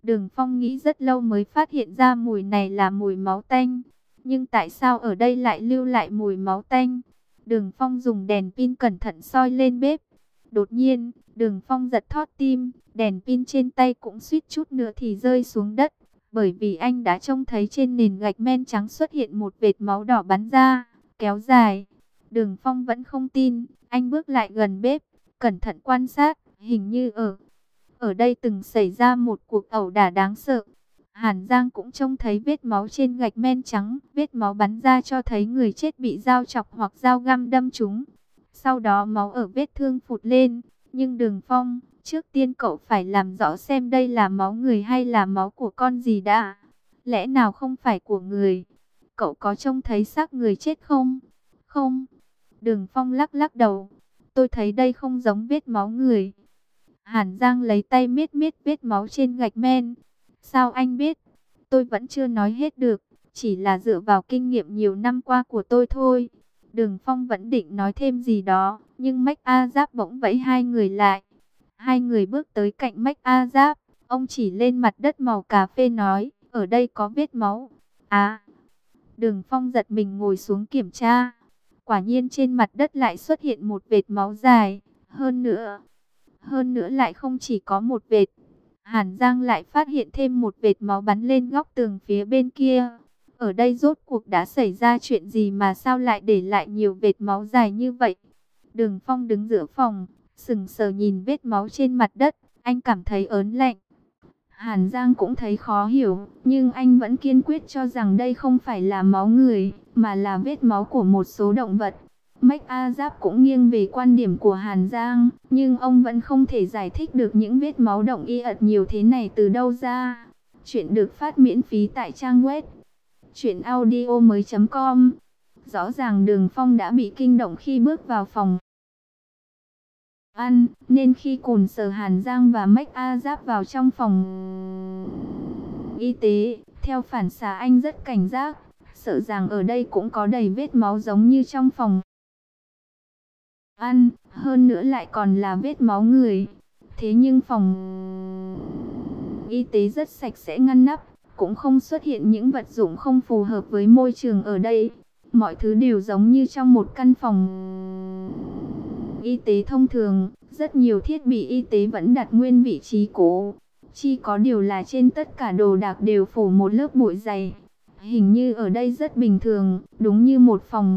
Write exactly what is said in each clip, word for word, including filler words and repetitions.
Đường Phong nghĩ rất lâu mới phát hiện ra mùi này là mùi máu tanh. Nhưng tại sao ở đây lại lưu lại mùi máu tanh? Đường Phong dùng đèn pin cẩn thận soi lên bếp. Đột nhiên, Đường Phong giật thót tim, đèn pin trên tay cũng suýt chút nữa thì rơi xuống đất. Bởi vì anh đã trông thấy trên nền gạch men trắng xuất hiện một vệt máu đỏ bắn ra, kéo dài. Đường Phong vẫn không tin, anh bước lại gần bếp, cẩn thận quan sát, hình như ở ở đây từng xảy ra một cuộc ẩu đả đáng sợ. Hàn Giang cũng trông thấy vết máu trên gạch men trắng, vết máu bắn ra cho thấy người chết bị dao chọc hoặc dao găm đâm trúng. Sau đó máu ở vết thương phụt lên, nhưng Đường Phong, trước tiên cậu phải làm rõ xem đây là máu người hay là máu của con gì đã. Lẽ nào không phải của người? Cậu có trông thấy xác người chết không? Không. Đường Phong lắc lắc đầu. Tôi thấy đây không giống vết máu người. Hàn Giang lấy tay miết miết vết máu trên gạch men. Sao anh biết? Tôi vẫn chưa nói hết được. Chỉ là dựa vào kinh nghiệm nhiều năm qua của tôi thôi. Đường Phong vẫn định nói thêm gì đó. Nhưng Mách A Giáp bỗng vẫy hai người lại. Hai người bước tới cạnh Mách A Giáp. Ông chỉ lên mặt đất màu cà phê nói. Ở đây có vết máu. À. Đường Phong giật mình ngồi xuống kiểm tra. Quả nhiên trên mặt đất lại xuất hiện một vệt máu dài. Hơn nữa. Hơn nữa lại không chỉ có một vệt. Hàn Giang lại phát hiện thêm một vệt máu bắn lên góc tường phía bên kia. Ở đây rốt cuộc đã xảy ra chuyện gì mà sao lại để lại nhiều vệt máu dài như vậy? Đường Phong đứng giữa phòng, sững sờ nhìn vết máu trên mặt đất. Anh cảm thấy ớn lạnh. Hàn Giang cũng thấy khó hiểu, nhưng anh vẫn kiên quyết cho rằng đây không phải là máu người, mà là vết máu của một số động vật. Mách A Giáp cũng nghiêng về quan điểm của Hàn Giang, nhưng ông vẫn không thể giải thích được những vết máu động y ật nhiều thế này từ đâu ra. Chuyện được phát miễn phí tại trang web truyện audio mới chấm com. Rõ ràng Đường Phong đã bị kinh động khi bước vào phòng ăn, nên khi Cồn Sờ Hàn Giang và Mách A Giáp vào trong phòng y tế, theo phản xạ anh rất cảnh giác, sợ rằng ở đây cũng có đầy vết máu giống như trong phòng ăn, hơn nữa lại còn là vết máu người. Thế nhưng phòng y tế rất sạch sẽ ngăn nắp, cũng không xuất hiện những vật dụng không phù hợp với môi trường ở đây. Mọi thứ đều giống như trong một căn phòng y tế thông thường, rất nhiều thiết bị y tế vẫn đặt nguyên vị trí cũ. Chỉ có điều là trên tất cả đồ đạc đều phủ một lớp bụi dày. Hình như ở đây rất bình thường, đúng như một phòng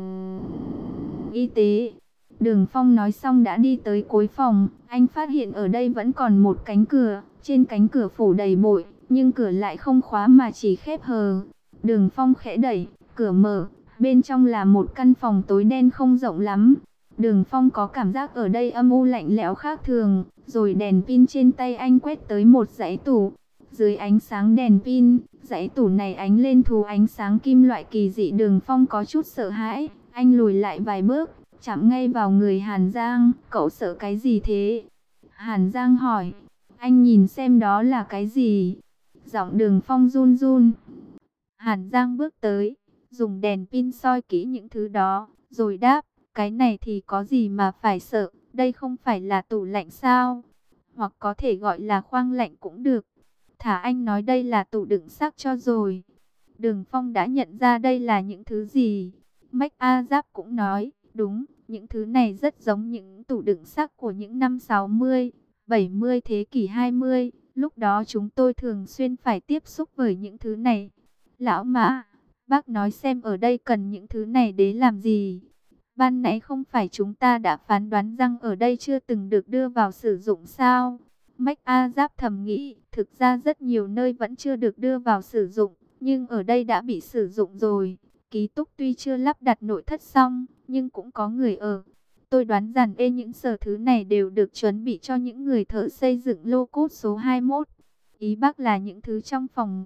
y tế. Đường Phong nói xong đã đi tới cuối phòng, anh phát hiện ở đây vẫn còn một cánh cửa, trên cánh cửa phủ đầy bụi, nhưng cửa lại không khóa mà chỉ khép hờ. Đường Phong khẽ đẩy, cửa mở, bên trong là một căn phòng tối đen không rộng lắm. Đường Phong có cảm giác ở đây âm u lạnh lẽo khác thường, rồi đèn pin trên tay anh quét tới một dãy tủ. Dưới ánh sáng đèn pin, dãy tủ này ánh lên thú ánh sáng kim loại kỳ dị. Đường Phong có chút sợ hãi, anh lùi lại vài bước, chạm ngay vào người Hàn Giang. Cậu sợ cái gì thế? Hàn Giang hỏi. Anh nhìn xem đó là cái gì? Giọng Đường Phong run run. Hàn Giang bước tới, dùng đèn pin soi kỹ những thứ đó, rồi đáp. Cái này thì có gì mà phải sợ, đây không phải là tủ lạnh sao? Hoặc có thể gọi là khoang lạnh cũng được. Thả anh nói đây là tủ đựng xác cho rồi. Đường Phong đã nhận ra đây là những thứ gì. Mách A Giáp cũng nói, đúng, những thứ này rất giống những tủ đựng xác của những năm sáu mươi, bảy mươi thế kỷ hai mươi. Lúc đó chúng tôi thường xuyên phải tiếp xúc với những thứ này. Lão Mã, bác nói xem ở đây cần những thứ này để làm gì? Ban nãy không phải chúng ta đã phán đoán rằng ở đây chưa từng được đưa vào sử dụng sao? Mách A Giáp thầm nghĩ, thực ra rất nhiều nơi vẫn chưa được đưa vào sử dụng, nhưng ở đây đã bị sử dụng rồi. Ký túc tuy chưa lắp đặt nội thất xong, nhưng cũng có người ở. Tôi đoán rằng ê những sở thứ này đều được chuẩn bị cho những người thợ xây dựng lô cốt số hai mốt. Ý bác là những thứ trong phòng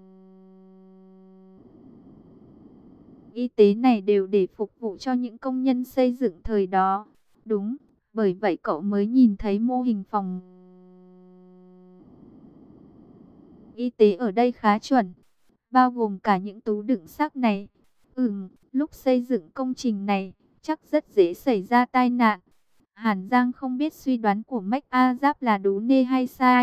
y tế này đều để phục vụ cho những công nhân xây dựng thời đó. Đúng, bởi vậy cậu mới nhìn thấy mô hình phòng y tế ở đây khá chuẩn, bao gồm cả những tú đựng xác này. Ừm, lúc xây dựng công trình này, chắc rất dễ xảy ra tai nạn. Hàn Giang không biết suy đoán của Mách A Giáp là đúng nê hay sai,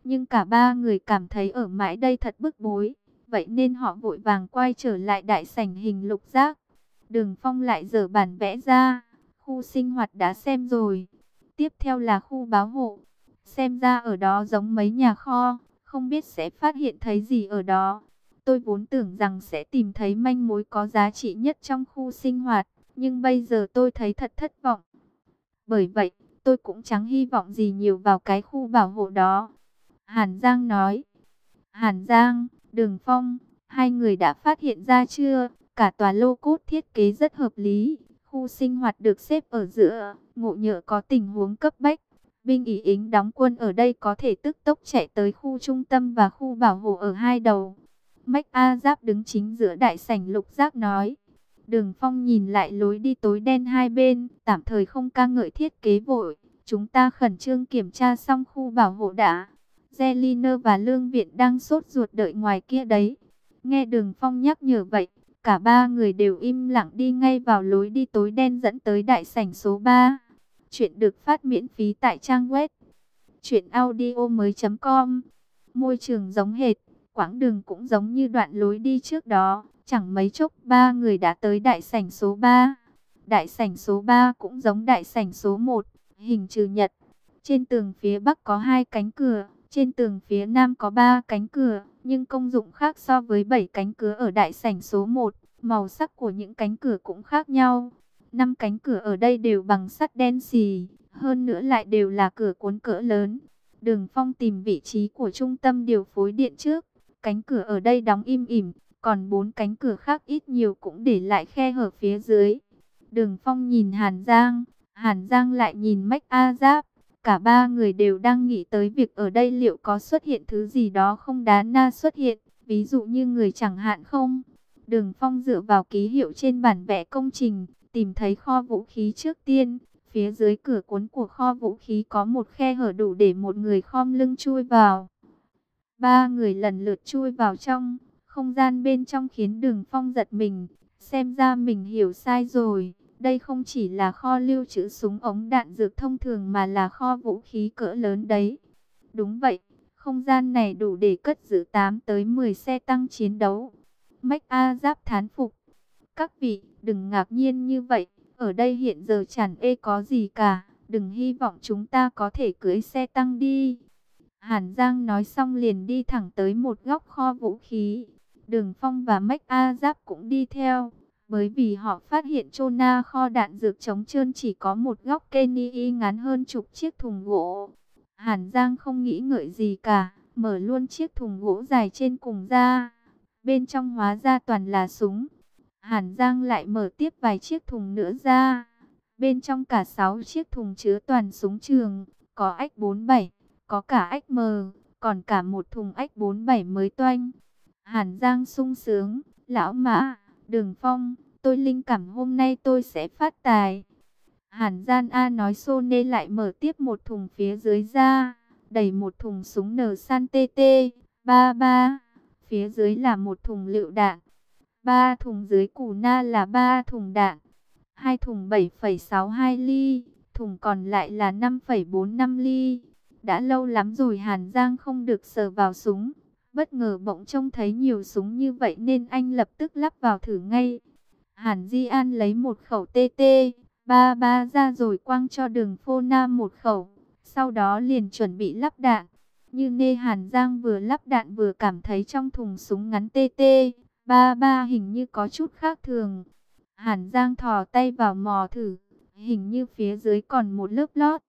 Nhưng cả ba người cảm thấy ở mãi đây thật bức bối. Vậy nên họ vội vàng quay trở lại đại sảnh hình lục giác. Đường Phong lại dở bản vẽ ra. Khu sinh hoạt đã xem rồi. Tiếp theo là khu báo hộ. Xem ra ở đó giống mấy nhà kho. Không biết sẽ phát hiện thấy gì ở đó. Tôi vốn tưởng rằng sẽ tìm thấy manh mối có giá trị nhất trong khu sinh hoạt. Nhưng bây giờ tôi thấy thật thất vọng. Bởi vậy, tôi cũng chẳng hy vọng gì nhiều vào cái khu bảo hộ đó. Hàn Giang nói. Hàn Giang, Đường Phong, hai người đã phát hiện ra chưa? Cả tòa lô cốt thiết kế rất hợp lý. Khu sinh hoạt được xếp ở giữa, ngộ nhỡ có tình huống cấp bách. Binh ý ính đóng quân ở đây có thể tức tốc chạy tới khu trung tâm và khu bảo hộ ở hai đầu. Mách A Giáp đứng chính giữa đại sảnh lục giác nói. Đường Phong nhìn lại lối đi tối đen hai bên, tạm thời không ca ngợi thiết kế vội. Chúng ta khẩn trương kiểm tra xong khu bảo hộ đã. Zeliner và Lương Viện đang sốt ruột đợi ngoài kia đấy. Nghe Đường Phong nhắc nhở vậy, cả ba người đều im lặng đi ngay vào lối đi tối đen dẫn tới đại sảnh số ba. Chuyện được phát miễn phí tại trang web truyện audio mới chấm com. Môi trường giống hệt, quãng đường cũng giống như đoạn lối đi trước đó. Chẳng mấy chốc ba người đã tới đại sảnh số ba. Đại sảnh số ba cũng giống đại sảnh số một, hình chữ nhật. Trên tường phía bắc có hai cánh cửa, trên tường phía nam có ba cánh cửa, nhưng công dụng khác so với bảy cánh cửa ở đại sảnh số một. Màu sắc của những cánh cửa cũng khác nhau. Năm cánh cửa ở đây đều bằng sắt đen xì, hơn nữa lại đều là cửa cuốn cỡ lớn. Đường Phong tìm vị trí của trung tâm điều phối điện trước. Cánh cửa ở đây đóng im ỉm, còn bốn cánh cửa khác ít nhiều cũng để lại khe hở phía dưới. Đường Phong nhìn Hàn Giang, Hàn Giang lại nhìn Mách A Giáp. Cả ba người đều đang nghĩ tới việc ở đây liệu có xuất hiện thứ gì đó không đáng na xuất hiện, ví dụ như người chẳng hạn không. Đường Phong dựa vào ký hiệu trên bản vẽ công trình, tìm thấy kho vũ khí trước tiên. Phía dưới cửa cuốn của kho vũ khí có một khe hở đủ để một người khom lưng chui vào. Ba người lần lượt chui vào trong. Không gian bên trong khiến Đường Phong giật mình. Xem ra mình hiểu sai rồi. Đây không chỉ là kho lưu trữ súng ống đạn dược thông thường mà là kho vũ khí cỡ lớn đấy. Đúng vậy, không gian này đủ để cất giữ tám tới mười xe tăng chiến đấu. Mách A Giáp thán phục. Các vị, đừng ngạc nhiên như vậy. Ở đây hiện giờ chẳng ê có gì cả. Đừng hy vọng chúng ta có thể cưỡi xe tăng đi. Hàn Giang nói xong liền đi thẳng tới một góc kho vũ khí. Đường Phong và Mách A Giáp cũng đi theo. Bởi vì họ phát hiện Chona kho đạn dược trống trơn chỉ có một góc Kenny ngắn hơn chục chiếc thùng gỗ. Hàn Giang không nghĩ ngợi gì cả, mở luôn chiếc thùng gỗ dài trên cùng ra. Bên trong hóa ra toàn là súng. Hàn Giang lại mở tiếp vài chiếc thùng nữa ra. Bên trong cả sáu chiếc thùng chứa toàn súng trường, có ách bốn bảy, có cả ách M, còn cả một thùng ách bốn bảy mới toanh. Hàn Giang sung sướng, lão Mã, Đường Phong, tôi linh cảm hôm nay tôi sẽ phát tài. Hàn Gian A nói xô nê lại mở tiếp một thùng phía dưới ra, đẩy một thùng súng N San T T ba ba, phía dưới là một thùng lựu đạn, ba thùng dưới củ na là ba thùng đạn, hai thùng bảy phẩy sáu hai ly, thùng còn lại là năm phẩy bốn năm ly. Đã lâu lắm rồi Hàn Giang không được sờ vào súng. Bất ngờ bỗng trông thấy nhiều súng như vậy nên anh lập tức lắp vào thử ngay. Hàn Di An lấy một khẩu T T ba ba ra rồi quăng cho Đường Phô Nam một khẩu. Sau đó liền chuẩn bị lắp đạn. Như nê Hàn Giang vừa lắp đạn vừa cảm thấy trong thùng súng ngắn T T ba ba hình như có chút khác thường. Hàn Giang thò tay vào mò thử. Hình như phía dưới còn một lớp lót.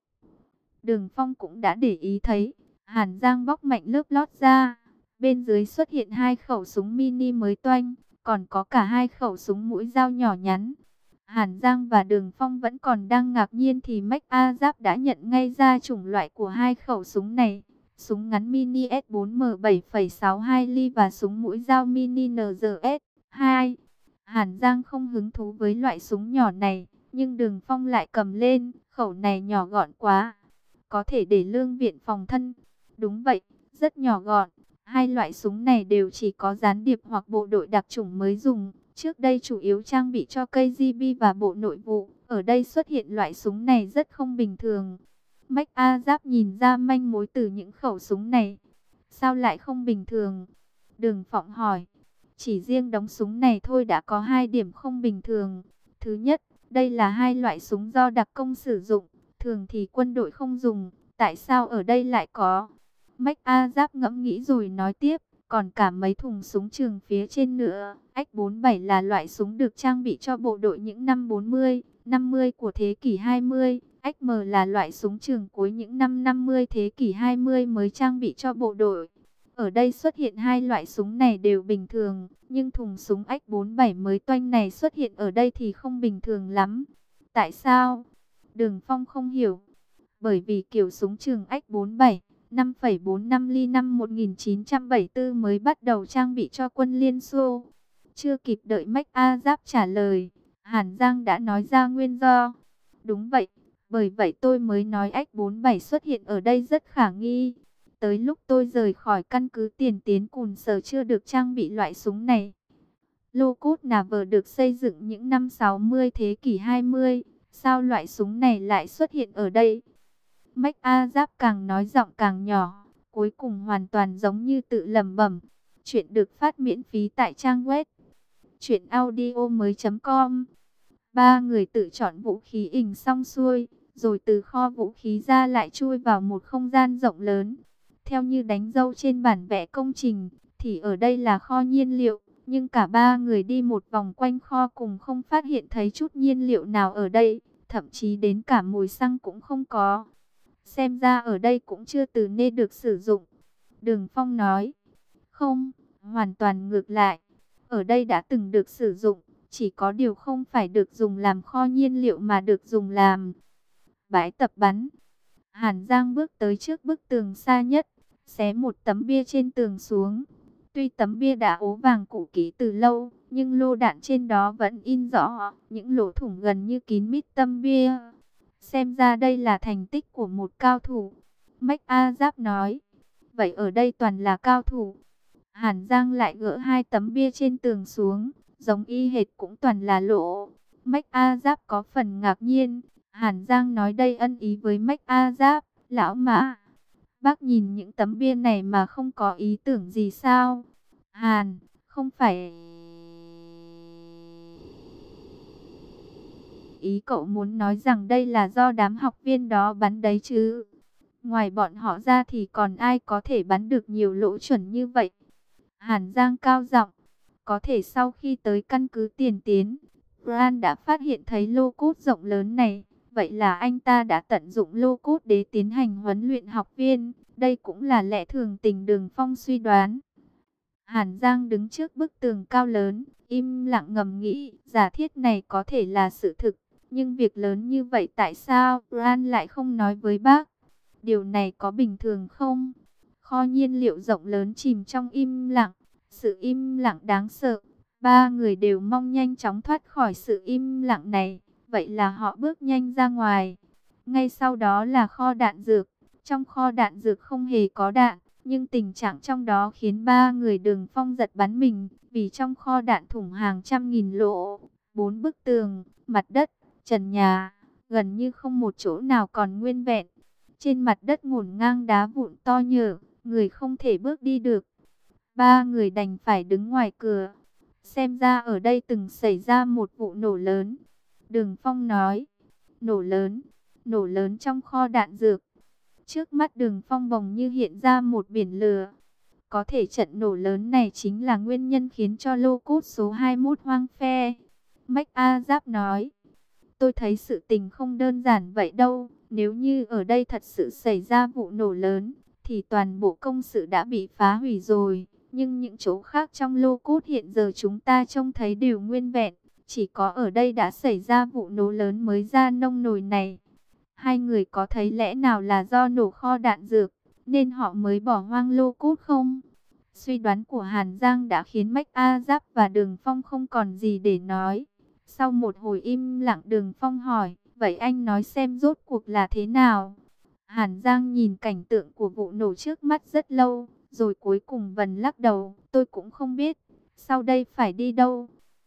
Đường Phong cũng đã để ý thấy. Hàn Giang bóc mạnh lớp lót ra. Bên dưới xuất hiện hai khẩu súng mini mới toanh, còn có cả hai khẩu súng mũi dao nhỏ nhắn. Hàn Giang và Đường Phong vẫn còn đang ngạc nhiên thì Mách A Giáp đã nhận ngay ra chủng loại của hai khẩu súng này. Súng ngắn mini S bốn M bảy phẩy sáu hai ly và súng mũi dao mini N G S hai. Hàn Giang không hứng thú với loại súng nhỏ này, nhưng Đường Phong lại cầm lên, khẩu này nhỏ gọn quá. Có thể để Lương Viện phòng thân. Đúng vậy, rất nhỏ gọn. Hai loại súng này đều chỉ có gián điệp hoặc bộ đội đặc chủng mới dùng. Trước đây chủ yếu trang bị cho K G B và Bộ Nội vụ. Ở đây xuất hiện loại súng này rất không bình thường. Mách A Giáp nhìn ra manh mối từ những khẩu súng này. Sao lại không bình thường? Đường Phọng hỏi. Chỉ riêng đống súng này thôi đã có hai điểm không bình thường. Thứ nhất, đây là hai loại súng do đặc công sử dụng, thường thì quân đội không dùng, tại sao ở đây lại có? MacArthur ngẫm nghĩ rồi nói tiếp, còn cả mấy thùng súng trường phía trên nữa. ích bốn mươi bảy là loại súng được trang bị cho bộ đội những năm bốn mươi, năm mươi của thế kỷ hai mươi. ích em là loại súng trường cuối những năm năm mươi thế kỷ hai mươi mới trang bị cho bộ đội. Ở đây xuất hiện hai loại súng này đều bình thường, nhưng thùng súng ích bốn mươi bảy mới toanh này xuất hiện ở đây thì không bình thường lắm. Tại sao? Đường Phong không hiểu. Bởi vì kiểu súng trường ích bốn mươi bảy năm phẩy bốn năm ly năm một nghìn chín trăm bảy mươi tư mới bắt đầu trang bị cho quân Liên Xô. Chưa kịp đợi MacArthur trả lời, Hàn Giang đã nói ra nguyên do. Đúng vậy, bởi vậy tôi mới nói ích bốn mươi bảy xuất hiện ở đây rất khả nghi. Tới lúc tôi rời khỏi căn cứ tiền tiến Cùn Sở chưa được trang bị loại súng này. Lô-Cốt Nà Vờ được xây dựng những năm sáu mươi thế kỷ hai mươi. Sao loại súng này lại xuất hiện ở đây? MacArthur càng nói giọng càng nhỏ, cuối cùng hoàn toàn giống như tự lẩm bẩm. Chuyện được phát miễn phí tại trang web truyện audio mới chấm com. Ba người tự chọn vũ khí ình xong xuôi, rồi từ kho vũ khí ra lại chui vào một không gian rộng lớn. Theo như đánh dấu trên bản vẽ công trình, thì ở đây là kho nhiên liệu, nhưng cả ba người đi một vòng quanh kho cùng không phát hiện thấy chút nhiên liệu nào ở đây, thậm chí đến cả mùi xăng cũng không có. Xem ra ở đây cũng chưa từ nên được sử dụng. Đường Phong nói, không, hoàn toàn ngược lại. Ở đây đã từng được sử dụng, chỉ có điều không phải được dùng làm kho nhiên liệu mà được dùng làm bãi tập bắn. Hàn Giang bước tới trước bức tường xa nhất, xé một tấm bia trên tường xuống. Tuy tấm bia đã ố vàng cũ kỹ từ lâu, nhưng lô đạn trên đó vẫn in rõ những lỗ thủng gần như kín mít tấm bia. Xem ra đây là thành tích của một cao thủ. MacArthur nói, vậy ở đây toàn là cao thủ. Hàn Giang lại gỡ hai tấm bia trên tường xuống, giống y hệt cũng toàn là lỗ. MacArthur có phần ngạc nhiên. Hàn Giang nói đây ân ý với MacArthur, lão Mã. Bác nhìn những tấm bia này mà không có ý tưởng gì sao? Hàn, không phải... Ý cậu muốn nói rằng đây là do đám học viên đó bắn đấy chứ? Ngoài bọn họ ra thì còn ai có thể bắn được nhiều lỗ chuẩn như vậy? Hàn Giang cao giọng, có thể sau khi tới căn cứ tiền tiến, Bran đã phát hiện thấy lô cốt rộng lớn này. Vậy là anh ta đã tận dụng lô cốt để tiến hành huấn luyện học viên. Đây cũng là lẽ thường tình, Đường Phong suy đoán. Hàn Giang đứng trước bức tường cao lớn, im lặng ngầm nghĩ, giả thiết này có thể là sự thực. Nhưng việc lớn như vậy tại sao Bran lại không nói với bác? Điều này có bình thường không? Kho nhiên liệu rộng lớn chìm trong im lặng. Sự im lặng đáng sợ. Ba người đều mong nhanh chóng thoát khỏi sự im lặng này. Vậy là họ bước nhanh ra ngoài. Ngay sau đó là kho đạn dược. Trong kho đạn dược không hề có đạn. Nhưng tình trạng trong đó khiến ba người Đường Phong giật bắn mình. Vì trong kho đạn thủng hàng trăm nghìn lỗ. Bốn bức tường, mặt đất, trần nhà. Gần như không một chỗ nào còn nguyên vẹn. Trên mặt đất ngổn ngang đá vụn to nhở. Người không thể bước đi được. Ba người đành phải đứng ngoài cửa. Xem ra ở đây từng xảy ra một vụ nổ lớn. Đường Phong nói, nổ lớn, nổ lớn trong kho đạn dược. Trước mắt Đường Phong bỗng như hiện ra một biển lửa. Có thể trận nổ lớn này chính là nguyên nhân khiến cho lô cốt số hai mươi mốt hoang phe. MacArthur nói, tôi thấy sự tình không đơn giản vậy đâu. Nếu như ở đây thật sự xảy ra vụ nổ lớn, thì toàn bộ công sự đã bị phá hủy rồi. Nhưng những chỗ khác trong lô cốt hiện giờ chúng ta trông thấy đều nguyên vẹn. Chỉ có ở đây đã xảy ra vụ nổ lớn mới ra nông nổi này. Hai người có thấy lẽ nào là do nổ kho đạn dược, nên họ mới bỏ hoang lô cốt không? Suy đoán của Hàn Giang đã khiến MacArthur và Đường Phong không còn gì để nói. Sau một hồi im lặng, Đường Phong hỏi, vậy anh nói xem rốt cuộc là thế nào? Hàn Giang nhìn cảnh tượng của vụ nổ trước mắt rất lâu, rồi cuối cùng vần lắc đầu, tôi cũng không biết, sau đây phải đi đâu?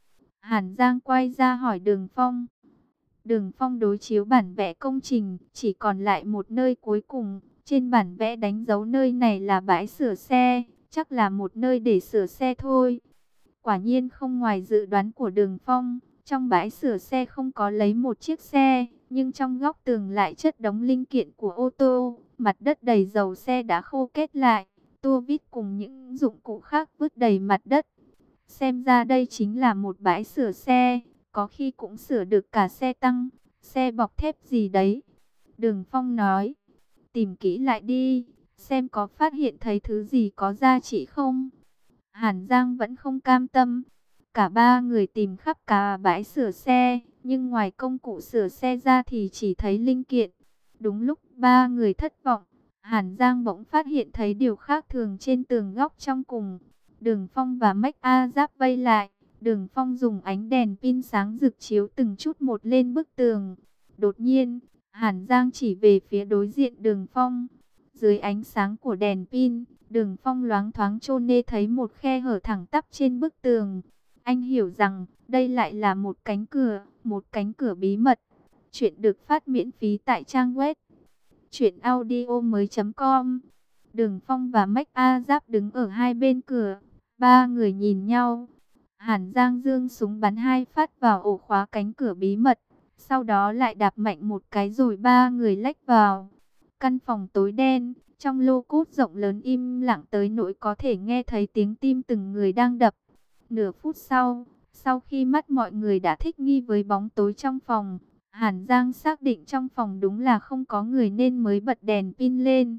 Hàn Giang quay ra hỏi Đường Phong. Đường Phong đối chiếu bản vẽ công trình, chỉ còn lại một nơi cuối cùng, Trên bản vẽ đánh dấu nơi này là bãi sửa xe, chắc là một nơi để sửa xe thôi. Quả nhiên không ngoài dự đoán của Đường Phong, trong bãi sửa xe không có lấy một chiếc xe, nhưng trong góc tường lại chất đống linh kiện của ô tô, mặt đất đầy dầu xe đã khô kết lại, tua vít cùng những dụng cụ khác vứt đầy mặt đất. Xem ra đây chính là một bãi sửa xe, có khi cũng sửa được cả xe tăng, xe bọc thép gì đấy. Đường Phong nói, tìm kỹ lại đi, xem có phát hiện thấy thứ gì có giá trị không. Hàn Giang vẫn không cam tâm. Cả ba người tìm khắp cả bãi sửa xe, nhưng ngoài công cụ sửa xe ra thì chỉ thấy linh kiện. Đúng lúc ba người thất vọng, Hàn Giang bỗng phát hiện thấy điều khác thường trên tường góc trong cùng. Đường Phong và Mách A Giáp vây lại. Đường Phong dùng ánh đèn pin sáng rực chiếu từng chút một lên bức tường. Đột nhiên, Hàn Giang chỉ về phía đối diện Đường Phong. Dưới ánh sáng của đèn pin, Đường Phong loáng thoáng trông nê thấy một khe hở thẳng tắp trên bức tường. Anh hiểu rằng đây lại là một cánh cửa, một cánh cửa bí mật. Chuyện được phát miễn phí tại trang web truyện audio mới chấm com. Đường Phong và Mách A Giáp đứng ở hai bên cửa. Ba người nhìn nhau. Hàn Giang giương súng bắn hai phát vào ổ khóa cánh cửa bí mật. Sau đó lại đạp mạnh một cái rồi ba người lách vào. Căn phòng tối đen, trong lô cốt rộng lớn im lặng tới nỗi có thể nghe thấy tiếng tim từng người đang đập. Nửa phút sau, sau khi mắt mọi người đã thích nghi với bóng tối trong phòng, Hàn Giang xác định trong phòng đúng là không có người nên mới bật đèn pin lên.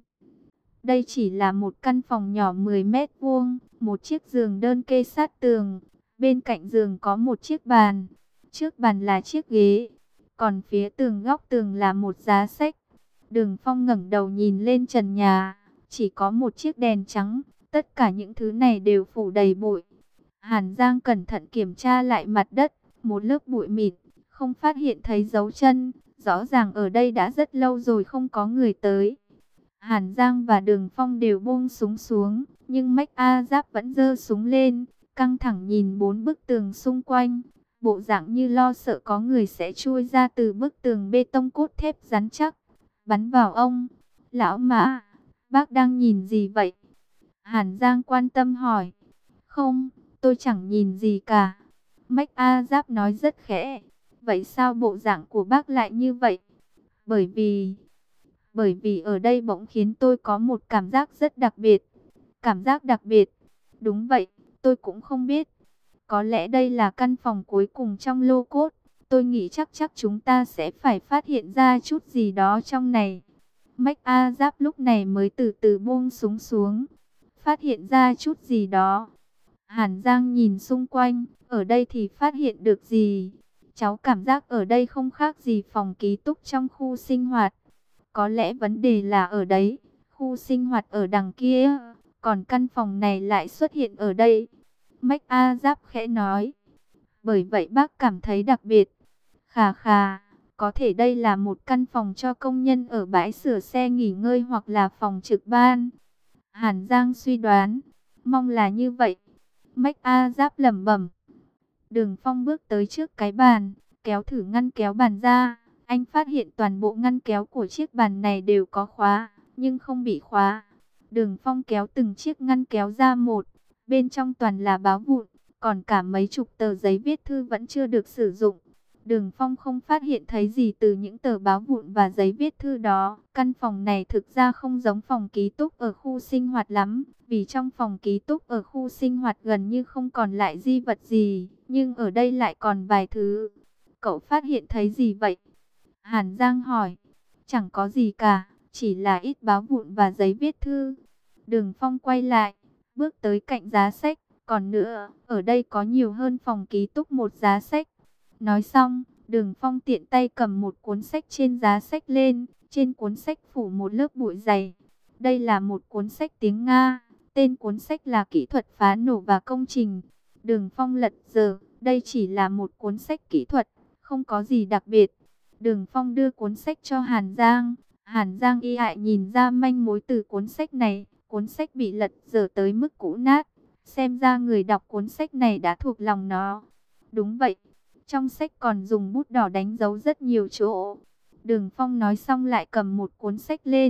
Đây chỉ là một căn phòng nhỏ mười mét vuông, một chiếc giường đơn kê sát tường. Bên cạnh giường có một chiếc bàn, trước bàn là chiếc ghế, còn phía tường góc tường là một giá sách. Đường Phong ngẩng đầu nhìn lên trần nhà, chỉ có một chiếc đèn trắng, tất cả những thứ này đều phủ đầy bụi. Hàn Giang cẩn thận kiểm tra lại mặt đất, một lớp bụi mịn, không phát hiện thấy dấu chân, rõ ràng ở đây đã rất lâu rồi không có người tới. Hàn Giang và Đường Phong đều buông súng xuống, nhưng Mách A Giáp vẫn giơ súng lên, căng thẳng nhìn bốn bức tường xung quanh, bộ dạng như lo sợ có người sẽ chui ra từ bức tường bê tông cốt thép rắn chắc, bắn vào ông. Lão Mã, bác đang nhìn gì vậy? Hàn Giang quan tâm hỏi. Không, tôi chẳng nhìn gì cả. Mách A Giáp nói rất khẽ. Vậy sao bộ dạng của bác lại như vậy? Bởi vì... Bởi vì ở đây bỗng khiến tôi có một cảm giác rất đặc biệt. Cảm giác đặc biệt? Đúng vậy, tôi cũng không biết. Có lẽ đây là căn phòng cuối cùng trong lô cốt. Tôi nghĩ chắc chắc chúng ta sẽ phải phát hiện ra chút gì đó trong này. Mách A Giáp lúc này mới từ từ buông súng xuống. Phát hiện ra chút gì đó. Hàn Giang nhìn xung quanh, ở đây thì phát hiện được gì? Cháu cảm giác ở đây không khác gì phòng ký túc trong khu sinh hoạt. Có lẽ vấn đề là ở đấy, khu sinh hoạt ở đằng kia, còn căn phòng này lại xuất hiện ở đây. Mách A Giáp khẽ nói. Bởi vậy bác cảm thấy đặc biệt. Khà khà, có thể đây là một căn phòng cho công nhân ở bãi sửa xe nghỉ ngơi hoặc là phòng trực ban. Hàn Giang suy đoán, mong là như vậy. Mách A Giáp lẩm bẩm. Đường Phong bước tới trước cái bàn, kéo thử ngăn kéo bàn ra. Anh phát hiện toàn bộ ngăn kéo của chiếc bàn này đều có khóa, nhưng không bị khóa. Đường Phong kéo từng chiếc ngăn kéo ra một, bên trong toàn là báo vụn, còn cả mấy chục tờ giấy viết thư vẫn chưa được sử dụng. Đường Phong không phát hiện thấy gì từ những tờ báo vụn và giấy viết thư đó. Căn phòng này thực ra không giống phòng ký túc ở khu sinh hoạt lắm, vì trong phòng ký túc ở khu sinh hoạt gần như không còn lại di vật gì, nhưng ở đây lại còn vài thứ. Cậu phát hiện thấy gì vậy? Hàn Giang hỏi. Chẳng có gì cả, chỉ là ít báo vụn và giấy viết thư. Đường Phong quay lại, bước tới cạnh giá sách. Còn nữa, ở đây có nhiều hơn phòng ký túc một giá sách. Nói xong, Đường Phong tiện tay cầm một cuốn sách trên giá sách lên. Trên cuốn sách phủ một lớp bụi dày. Đây là một cuốn sách tiếng Nga. Tên cuốn sách là Kỹ thuật phá nổ và công trình. Đường Phong lật dở, đây chỉ là một cuốn sách kỹ thuật, không có gì đặc biệt. Đường Phong đưa cuốn sách cho Hàn Giang. Hàn Giang y ại nhìn ra manh mối từ cuốn sách này. Cuốn sách bị lật dở tới mức cũ nát. Xem ra người đọc cuốn sách này đã thuộc lòng nó. Đúng vậy, trong sách còn dùng bút đỏ đánh dấu rất nhiều chỗ. Đường Phong nói xong lại cầm một cuốn sách lên,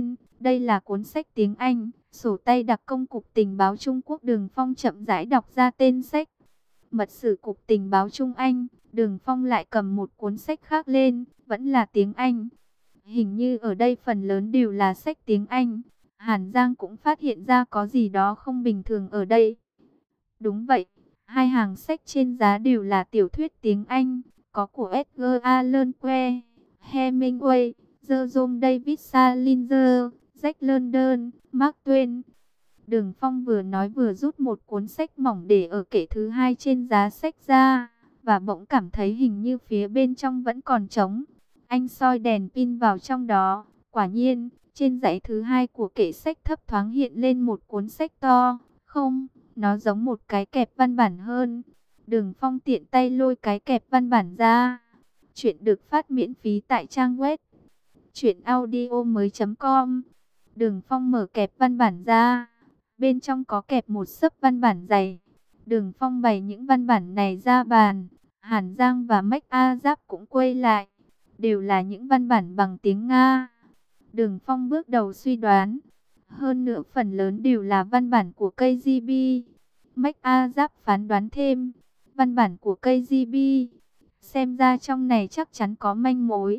Đây là cuốn sách tiếng Anh, sổ tay đặc công Cục Tình báo Trung Quốc. Đường Phong chậm rãi đọc ra tên sách. Mật sử Cục Tình báo Trung Anh. Đường Phong lại cầm một cuốn sách khác lên, vẫn là tiếng Anh. Hình như ở đây phần lớn đều là sách tiếng Anh. Hàn Giang cũng phát hiện ra có gì đó không bình thường ở đây. Đúng vậy, hai hàng sách trên giá đều là tiểu thuyết tiếng Anh, có của Edgar Allan Poe, Hemingway, Jerome David Salinger, Jack London, Mark Twain. Đường Phong vừa nói vừa rút một cuốn sách mỏng để ở kệ thứ hai trên giá sách ra, và bỗng cảm thấy hình như phía bên trong vẫn còn trống. Anh soi đèn pin vào trong đó, quả nhiên, trên dãy thứ hai của kệ sách thấp thoáng hiện lên một cuốn sách to. Không, nó giống một cái kẹp văn bản hơn. Đường Phong tiện tay lôi cái kẹp văn bản ra. Chuyện được phát miễn phí tại trang web truyện audio mới chấm com. Đường Phong mở kẹp văn bản ra. Bên trong có kẹp một xấp văn bản dày. Đường Phong bày những văn bản này ra bàn. Hàn Giang và Mách A Giáp cũng quay lại. Đều là những văn bản bằng tiếng Nga. Đường Phong bước đầu suy đoán. Hơn nữa phần lớn đều là văn bản của ca giê bê. Mách A Giáp phán đoán thêm. Văn bản của ca giê bê. Xem ra trong này chắc chắn có manh mối.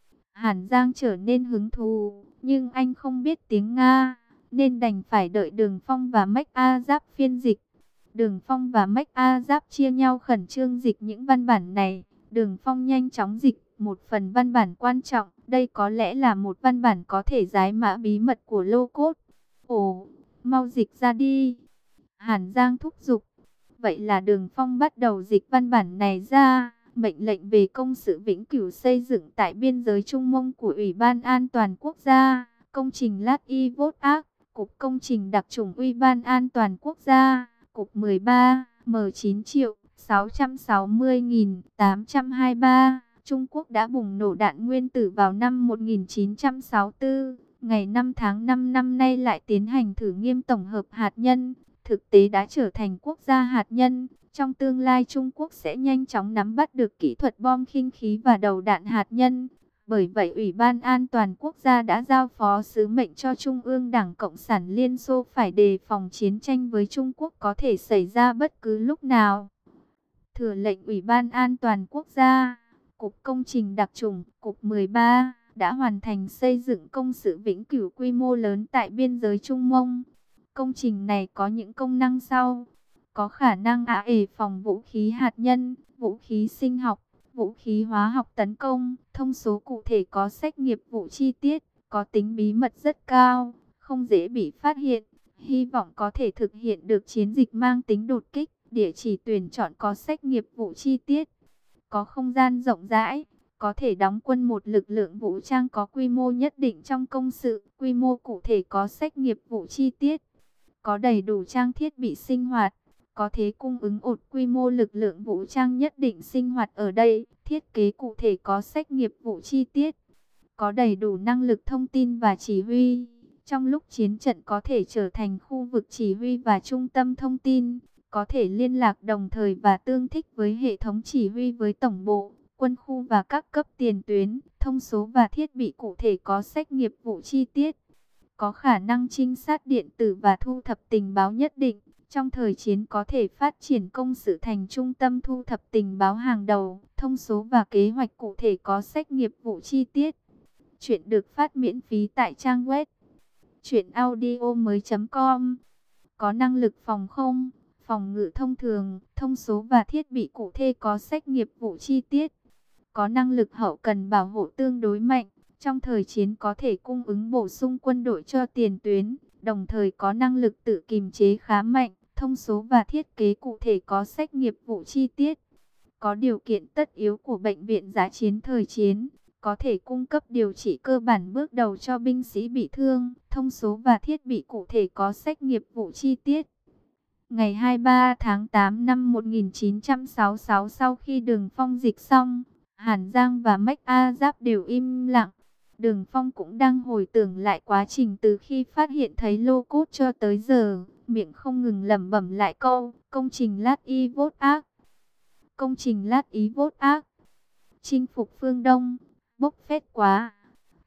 Hàn Giang trở nên hứng thú. Nhưng anh không biết tiếng Nga. Nên đành phải đợi Đường Phong và Mách A Giáp phiên dịch. Đường Phong và Mách A Giáp chia nhau khẩn trương dịch những văn bản này. Đường Phong nhanh chóng dịch một phần văn bản quan trọng. Đây có lẽ là một văn bản có thể giải mã bí mật của lô cốt. Ồ, mau dịch ra đi. Hàn Giang thúc giục. Vậy là Đường Phong bắt đầu dịch văn bản này ra. Mệnh lệnh về công sự vĩnh cửu xây dựng tại biên giới Trung Mông của Ủy ban An toàn Quốc gia. Công trình Lát Y Vốt Ác. Cục Công trình Đặc chủng Ủy ban An toàn Quốc gia. Cục mười ba, M chín triệu sáu trăm sáu mươi nghìn tám trăm hai mươi ba. Trung Quốc đã bùng nổ đạn nguyên tử vào năm một nghìn chín trăm sáu mươi tư. Ngày năm tháng năm năm nay lại tiến hành thử nghiệm tổng hợp hạt nhân. Thực tế đã trở thành quốc gia hạt nhân. Trong tương lai Trung Quốc sẽ nhanh chóng nắm bắt được kỹ thuật bom khinh khí và đầu đạn hạt nhân. Bởi vậy Ủy ban An toàn Quốc gia đã giao phó sứ mệnh cho Trung ương Đảng Cộng sản Liên Xô phải đề phòng chiến tranh với Trung Quốc có thể xảy ra bất cứ lúc nào. Thừa lệnh Ủy ban An toàn Quốc gia, Cục Công trình Đặc chủng, Cục mười ba, đã hoàn thành xây dựng công sự vĩnh cửu quy mô lớn tại biên giới Trung Mông. Công trình này có những công năng sau. Có khả năng ả ể phòng vũ khí hạt nhân, vũ khí sinh học, vũ khí hóa học tấn công. Thông số cụ thể có sách nghiệp vụ chi tiết, có tính bí mật rất cao, không dễ bị phát hiện. Hy vọng có thể thực hiện được chiến dịch mang tính đột kích. Địa chỉ tuyển chọn có sách nghiệp vụ chi tiết, có không gian rộng rãi, có thể đóng quân một lực lượng vũ trang có quy mô nhất định trong công sự. Quy mô cụ thể có sách nghiệp vụ chi tiết, có đầy đủ trang thiết bị sinh hoạt, có thể cung ứng ổn quy mô lực lượng vũ trang nhất định sinh hoạt ở đây. Thiết kế cụ thể có sách nghiệp vụ chi tiết, có đầy đủ năng lực thông tin và chỉ huy. Trong lúc chiến trận có thể trở thành khu vực chỉ huy và trung tâm thông tin, có thể liên lạc đồng thời và tương thích với hệ thống chỉ huy với tổng bộ, quân khu và các cấp tiền tuyến. Thông số và thiết bị cụ thể có sách nghiệp vụ chi tiết, có khả năng trinh sát điện tử và thu thập tình báo nhất định. Trong thời chiến có thể phát triển công sự thành trung tâm thu thập tình báo hàng đầu. Thông số và kế hoạch cụ thể có sách nghiệp vụ chi tiết. Chuyện được phát miễn phí tại trang web truyện audio mới chấm com. Có năng lực phòng không, phòng ngự thông thường. Thông số và thiết bị cụ thể có sách nghiệp vụ chi tiết. Có năng lực hậu cần bảo hộ tương đối mạnh. Trong thời chiến có thể cung ứng bổ sung quân đội cho tiền tuyến. Đồng thời có năng lực tự kiềm chế khá mạnh. Thông số và thiết kế cụ thể có sách nghiệp vụ chi tiết. Có điều kiện tất yếu của bệnh viện dã chiến thời chiến. Có thể cung cấp điều trị cơ bản bước đầu cho binh sĩ bị thương. Thông số và thiết bị cụ thể có sách nghiệp vụ chi tiết. Ngày hai mươi ba tháng tám năm một nghìn chín trăm sáu mươi sáu, sau khi Đường Phong dịch xong, Hàn Giang và Mách A Giáp đều im lặng. Đường Phong cũng đang hồi tưởng lại quá trình từ khi phát hiện thấy lô cốt cho tới giờ, miệng không ngừng lẩm bẩm lại câu: công trình Lát Y Vốt Ác, công trình Lát Y Vốt Ác, chinh phục phương Đông, bốc phét quá.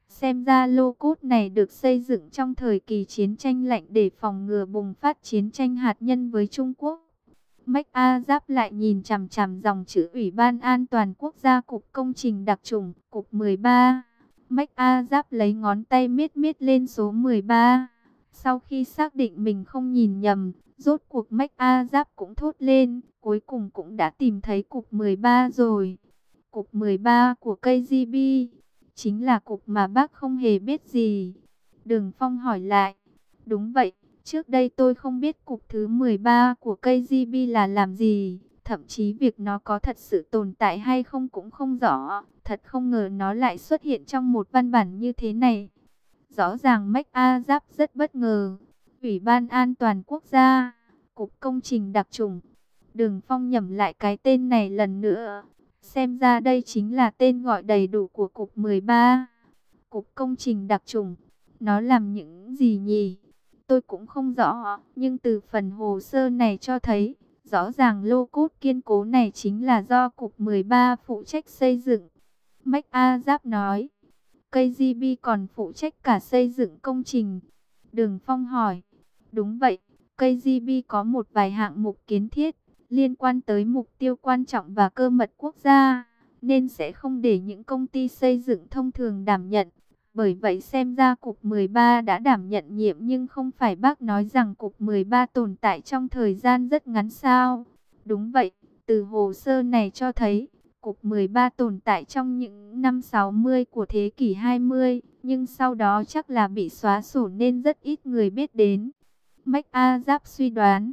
Xem ra lô cốt này được xây dựng trong thời kỳ chiến tranh lạnh để phòng ngừa bùng phát chiến tranh hạt nhân với Trung Quốc. MacArthur lại nhìn chằm chằm dòng chữ Ủy ban An toàn Quốc gia Cục Công trình Đặc chủng, Cục mười ba. MacArthur lấy ngón tay miết miết lên số mười ba. Sau khi xác định mình không nhìn nhầm, rốt cuộc MacArthur cũng thốt lên, cuối cùng cũng đã tìm thấy Cục mười ba rồi. Cục mười ba của ca giê bê, chính là cục mà bác không hề biết gì. Đường Phong hỏi lại, đúng vậy. Trước đây tôi không biết cục thứ mười ba của ca giê bê là làm gì, thậm chí việc nó có thật sự tồn tại hay không cũng không rõ. Thật không ngờ nó lại xuất hiện trong một văn bản như thế này. Rõ ràng MacArthur rất bất ngờ. Ủy ban An toàn Quốc gia, Cục Công trình Đặc chủng. Đường Phong nhẩm lại cái tên này lần nữa. Xem ra đây chính là tên gọi đầy đủ của Cục mười ba. Cục Công trình Đặc chủng. Nó làm những gì nhỉ? Tôi cũng không rõ, nhưng từ phần hồ sơ này cho thấy, rõ ràng lô cốt kiên cố này chính là do Cục mười ba phụ trách xây dựng. MacArthur nói, ca giê bê còn phụ trách cả xây dựng công trình. Đường Phong hỏi, đúng vậy, ca giê bê có một vài hạng mục kiến thiết, liên quan tới mục tiêu quan trọng và cơ mật quốc gia, nên sẽ không để những công ty xây dựng thông thường đảm nhận. Bởi vậy xem ra Cục mười ba đã đảm nhận nhiệm, nhưng không phải bác nói rằng Cục mười ba tồn tại trong thời gian rất ngắn sao? Đúng vậy, từ hồ sơ này cho thấy, Cục mười ba tồn tại trong những năm sáu mươi của thế kỷ hai mươi, nhưng sau đó chắc là bị xóa sổ nên rất ít người biết đến. MacArthur suy đoán,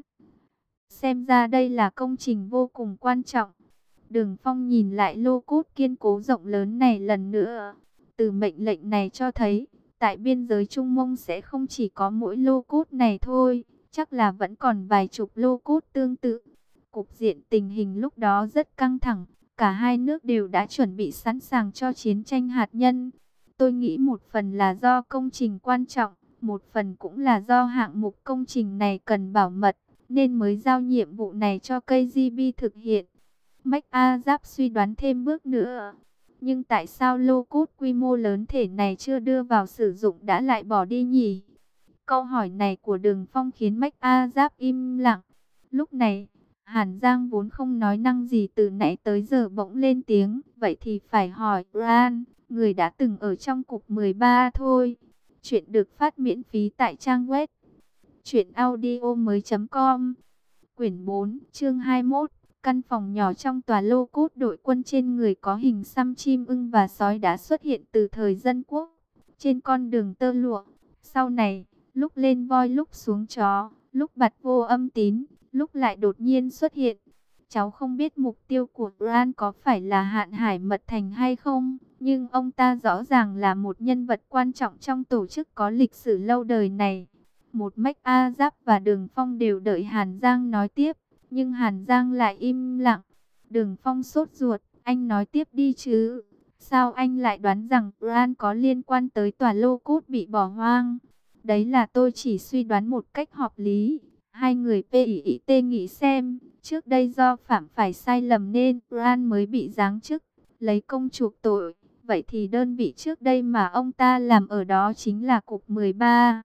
xem ra đây là công trình vô cùng quan trọng. Đường Phong nhìn lại lô cốt kiên cố rộng lớn này lần nữa. Từ mệnh lệnh này cho thấy, tại biên giới Trung Mông sẽ không chỉ có mỗi lô cốt này thôi, chắc là vẫn còn vài chục lô cốt tương tự. Cục diện tình hình lúc đó rất căng thẳng, cả hai nước đều đã chuẩn bị sẵn sàng cho chiến tranh hạt nhân. Tôi nghĩ một phần là do công trình quan trọng, một phần cũng là do hạng mục công trình này cần bảo mật, nên mới giao nhiệm vụ này cho ca giê bê thực hiện. MacArthur suy đoán thêm bước nữa. Nhưng tại sao lô cốt quy mô lớn thể này chưa đưa vào sử dụng đã lại bỏ đi nhỉ? Câu hỏi này của Đường Phong khiến MacArthur im lặng. Lúc này, Hàn Giang vốn không nói năng gì từ nãy tới giờ bỗng lên tiếng. Vậy thì phải hỏi Ran, người đã từng ở trong cục mười ba thôi. Chuyện được phát miễn phí tại trang web truyện audio mới chấm com. Quyển bốn, chương hai mươi mốt. Căn phòng nhỏ trong tòa lô cốt đội quân trên người có hình xăm chim ưng và sói đã xuất hiện từ thời Dân Quốc. Trên con đường tơ lụa, sau này, lúc lên voi lúc xuống chó, lúc bặt vô âm tín, lúc lại đột nhiên xuất hiện. Cháu không biết mục tiêu của Ran có phải là Hạn Hải Mật Thành hay không, nhưng ông ta rõ ràng là một nhân vật quan trọng trong tổ chức có lịch sử lâu đời này. Một MacArthur và Đường Phong đều đợi Hàn Giang nói tiếp. Nhưng Hàn Giang lại im lặng. Đường Phong sốt ruột, anh nói tiếp đi chứ. Sao anh lại đoán rằng Ran có liên quan tới tòa lô cốt bị bỏ hoang? Đấy là tôi chỉ suy đoán một cách hợp lý. Hai người pê i i tê nghĩ xem, trước đây do phạm phải sai lầm nên Ran mới bị giáng chức, lấy công chuộc tội. Vậy thì đơn vị trước đây mà ông ta làm ở đó chính là Cục mười ba.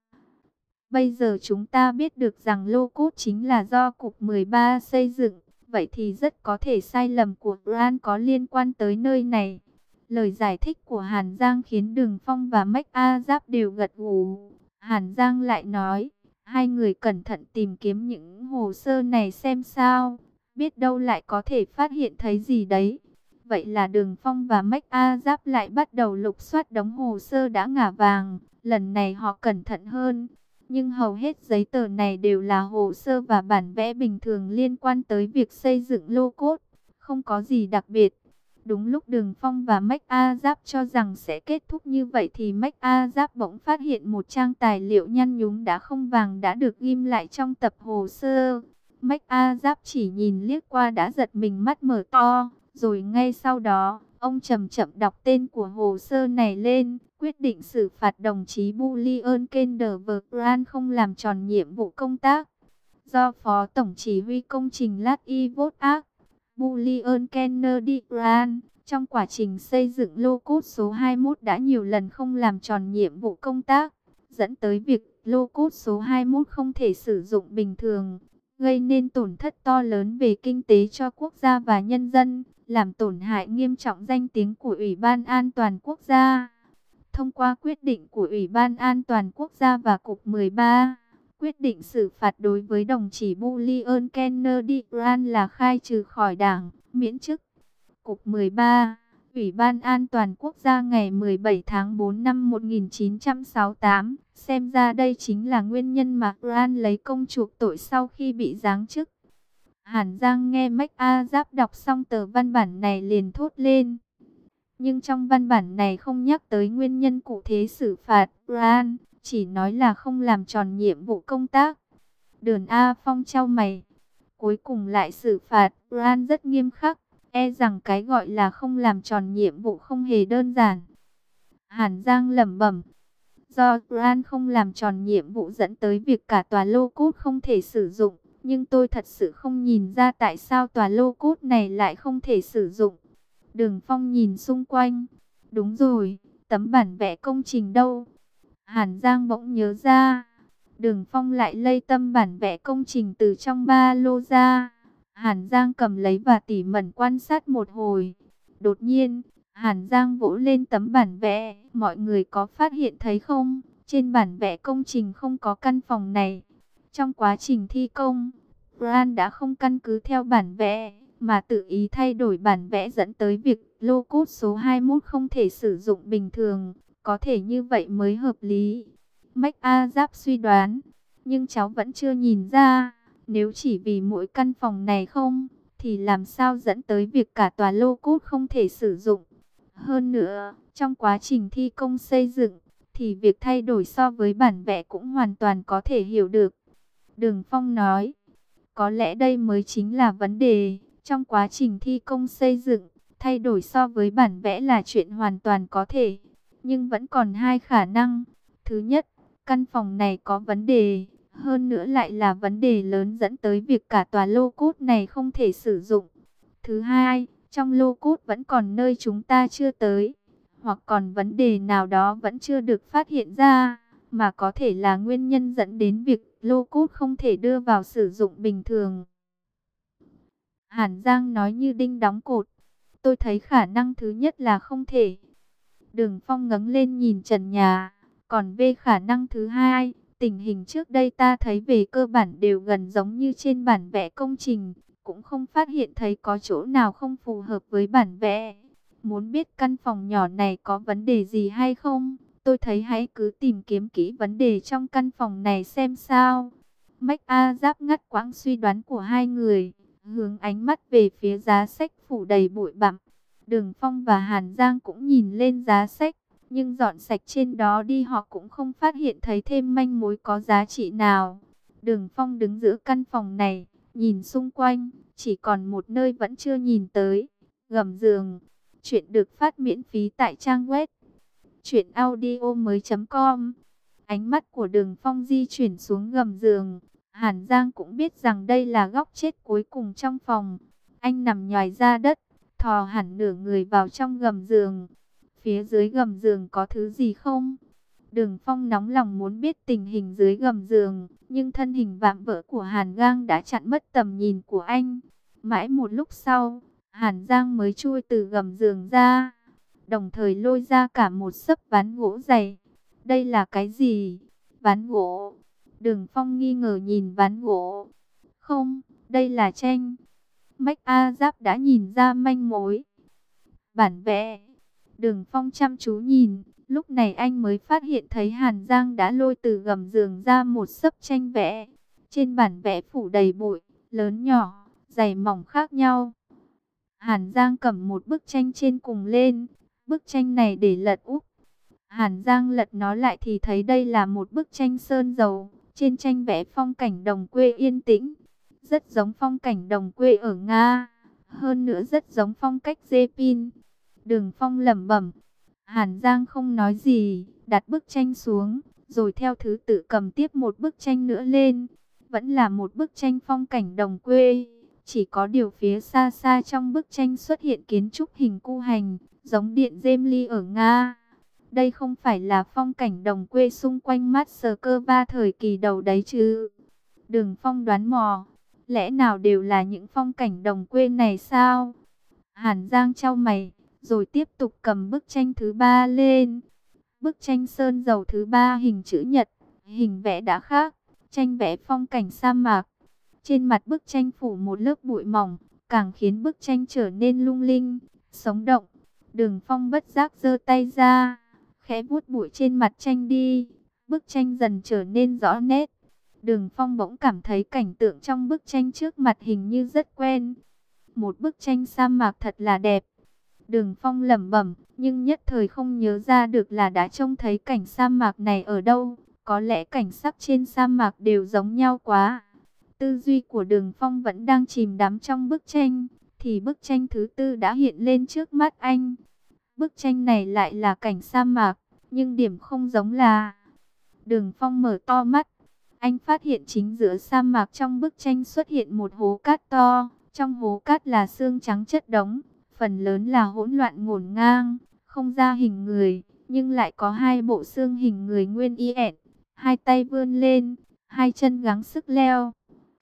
Bây giờ chúng ta biết được rằng lô cốt chính là do Cục mười ba xây dựng, vậy thì rất có thể sai lầm của Ran có liên quan tới nơi này. Lời giải thích của Hàn Giang khiến Đường Phong và MacArthur đều gật gù. Hàn Giang lại nói, hai người cẩn thận tìm kiếm những hồ sơ này xem sao, biết đâu lại có thể phát hiện thấy gì đấy. Vậy là Đường Phong và MacArthur lại bắt đầu lục soát đống hồ sơ đã ngả vàng, lần này họ cẩn thận hơn. Nhưng hầu hết giấy tờ này đều là hồ sơ và bản vẽ bình thường liên quan tới việc xây dựng lô cốt, không có gì đặc biệt. Đúng lúc Đường Phong và MacArthur cho rằng sẽ kết thúc như vậy thì MacArthur bỗng phát hiện một trang tài liệu nhăn nhúm đã không vàng đã được ghim lại trong tập hồ sơ. MacArthur chỉ nhìn liếc qua đã giật mình mắt mở to, rồi ngay sau đó, ông chậm chậm đọc tên của hồ sơ này lên, quyết định xử phạt đồng chí Bullion Kenderberg không làm tròn nhiệm vụ công tác. Do Phó Tổng Chỉ huy Công trình Lat Ivot Act, Bullion Kennedy Grant, Trong quá trình xây dựng lô cốt số hai mốt đã nhiều lần không làm tròn nhiệm vụ công tác, dẫn tới việc lô cốt số hai mốt không thể sử dụng bình thường, gây nên tổn thất to lớn về kinh tế cho quốc gia và nhân dân, làm tổn hại nghiêm trọng danh tiếng của Ủy ban An toàn Quốc gia. Thông qua quyết định của Ủy ban An toàn Quốc gia và Cục mười ba, quyết định xử phạt đối với đồng chí Julian Kennedy Grant là khai trừ khỏi đảng, miễn chức. Cục mười ba, Ủy ban An toàn Quốc gia ngày mười bảy tháng tư năm một nghìn chín trăm sáu mươi tám, xem ra đây chính là nguyên nhân mà Grant lấy công chuộc tội sau khi bị giáng chức. Hàn Giang nghe MacArthur đọc xong tờ văn bản này liền thốt lên. Nhưng trong văn bản này không nhắc tới nguyên nhân cụ thể xử phạt Grant, chỉ nói là không làm tròn nhiệm vụ công tác. Đường A Phong chau mày, cuối cùng lại xử phạt Grant rất nghiêm khắc, e rằng cái gọi là không làm tròn nhiệm vụ không hề đơn giản. Hàn Giang lẩm bẩm, do Grant không làm tròn nhiệm vụ dẫn tới việc cả tòa lô cốt không thể sử dụng, nhưng tôi thật sự không nhìn ra tại sao tòa lô cốt này lại không thể sử dụng. Đường Phong nhìn xung quanh. Đúng rồi, tấm bản vẽ công trình đâu? Hàn Giang bỗng nhớ ra. Đường Phong lại lây tấm bản vẽ công trình từ trong ba lô ra. Hàn Giang cầm lấy và tỉ mẩn quan sát một hồi. Đột nhiên, Hàn Giang vỗ lên tấm bản vẽ. Mọi người có phát hiện thấy không? Trên bản vẽ công trình không có căn phòng này. Trong quá trình thi công, Grant đã không căn cứ theo bản vẽ, mà tự ý thay đổi bản vẽ dẫn tới việc lô cốt số hai mốt không thể sử dụng bình thường. Có thể như vậy mới hợp lý. MacArthur suy đoán, nhưng cháu vẫn chưa nhìn ra, nếu chỉ vì mỗi căn phòng này không, thì làm sao dẫn tới việc cả tòa lô cốt không thể sử dụng. Hơn nữa, trong quá trình thi công xây dựng, thì việc thay đổi so với bản vẽ cũng hoàn toàn có thể hiểu được. Đường Phong nói, có lẽ đây mới chính là vấn đề. Trong quá trình thi công xây dựng, thay đổi so với bản vẽ là chuyện hoàn toàn có thể. Nhưng vẫn còn hai khả năng. Thứ nhất, căn phòng này có vấn đề. Hơn nữa lại là vấn đề lớn dẫn tới việc cả tòa lô cốt này không thể sử dụng. Thứ hai, trong lô cốt vẫn còn nơi chúng ta chưa tới. Hoặc còn vấn đề nào đó vẫn chưa được phát hiện ra, mà có thể là nguyên nhân dẫn đến việc lô cốt không thể đưa vào sử dụng bình thường. Hàn Giang nói như đinh đóng cột. Tôi thấy khả năng thứ nhất là không thể. Đường Phong ngẩng lên nhìn trần nhà. Còn về khả năng thứ hai, tình hình trước đây ta thấy về cơ bản đều gần giống như trên bản vẽ công trình. Cũng không phát hiện thấy có chỗ nào không phù hợp với bản vẽ. Muốn biết căn phòng nhỏ này có vấn đề gì hay không? Tôi thấy hãy cứ tìm kiếm kỹ vấn đề trong căn phòng này xem sao. MacArthur ngắt quãng suy đoán của hai người, hướng ánh mắt về phía giá sách phủ đầy bụi bặm. Đường Phong và Hàn Giang cũng nhìn lên giá sách, nhưng dọn sạch trên đó đi họ cũng không phát hiện thấy thêm manh mối có giá trị nào. Đường Phong đứng giữa căn phòng này, nhìn xung quanh, chỉ còn một nơi vẫn chưa nhìn tới, gầm giường. Chuyện được phát miễn phí tại trang web truyện audio mới chấm com. Ánh mắt của Đường Phong di chuyển xuống gầm giường. Hàn Giang cũng biết rằng đây là góc chết cuối cùng trong phòng. Anh nằm nhoài ra đất, thò hẳn nửa người vào trong gầm giường. Phía dưới gầm giường có thứ gì không? Đường Phong nóng lòng muốn biết tình hình dưới gầm giường, nhưng thân hình vạm vỡ của Hàn Giang đã chặn mất tầm nhìn của anh. Mãi một lúc sau, Hàn Giang mới chui từ gầm giường ra, đồng thời lôi ra cả một xấp ván gỗ dày. Đây là cái gì? Ván gỗ? Đường Phong nghi ngờ nhìn ván gỗ. Không, đây là tranh. MacArthur đã nhìn ra manh mối. Bản vẽ. Đường Phong chăm chú nhìn, lúc này anh mới phát hiện thấy Hàn Giang đã lôi từ gầm giường ra một xấp tranh vẽ. Trên bản vẽ phủ đầy bụi, lớn nhỏ, dày mỏng khác nhau. Hàn Giang cầm một bức tranh trên cùng lên, bức tranh này để lật úp. Hàn Giang lật nó lại thì thấy đây là một bức tranh sơn dầu. Trên tranh vẽ phong cảnh đồng quê yên tĩnh, rất giống phong cảnh đồng quê ở Nga, hơn nữa rất giống phong cách Japin. Đường Phong lẩm bẩm. Hàn Giang không nói gì, đặt bức tranh xuống, rồi theo thứ tự cầm tiếp một bức tranh nữa lên. Vẫn là một bức tranh phong cảnh đồng quê. Chỉ có điều phía xa xa trong bức tranh xuất hiện kiến trúc hình cu hành, giống điện Gemli ở Nga. Đây không phải là phong cảnh đồng quê xung quanh Moscow thời kỳ đầu đấy chứ? Đường Phong đoán mò, lẽ nào đều là những phong cảnh đồng quê này sao? Hàn Giang chau mày, rồi tiếp tục cầm bức tranh thứ ba lên. Bức tranh sơn dầu thứ ba hình chữ nhật, hình vẽ đã khác, tranh vẽ phong cảnh sa mạc. Trên mặt bức tranh phủ một lớp bụi mỏng, càng khiến bức tranh trở nên lung linh, sống động. Đường Phong bất giác giơ tay ra, khẽ vuốt bụi trên mặt tranh đi. Bức tranh dần trở nên rõ nét. Đường Phong bỗng cảm thấy cảnh tượng trong bức tranh trước mặt hình như rất quen. Một bức tranh sa mạc thật là đẹp. Đường Phong lẩm bẩm, nhưng nhất thời không nhớ ra được là đã trông thấy cảnh sa mạc này ở đâu. Có lẽ cảnh sắc trên sa mạc đều giống nhau quá. Tư duy của Đường Phong vẫn đang chìm đắm trong bức tranh, thì bức tranh thứ tư đã hiện lên trước mắt anh. Bức tranh này lại là cảnh sa mạc, nhưng điểm không giống là... Đường Phong mở to mắt, anh phát hiện chính giữa sa mạc trong bức tranh xuất hiện một hố cát to. Trong hố cát là xương trắng chất đống, phần lớn là hỗn loạn ngổn ngang, không ra hình người, nhưng lại có hai bộ xương hình người nguyên y, hai tay vươn lên, hai chân gắng sức leo.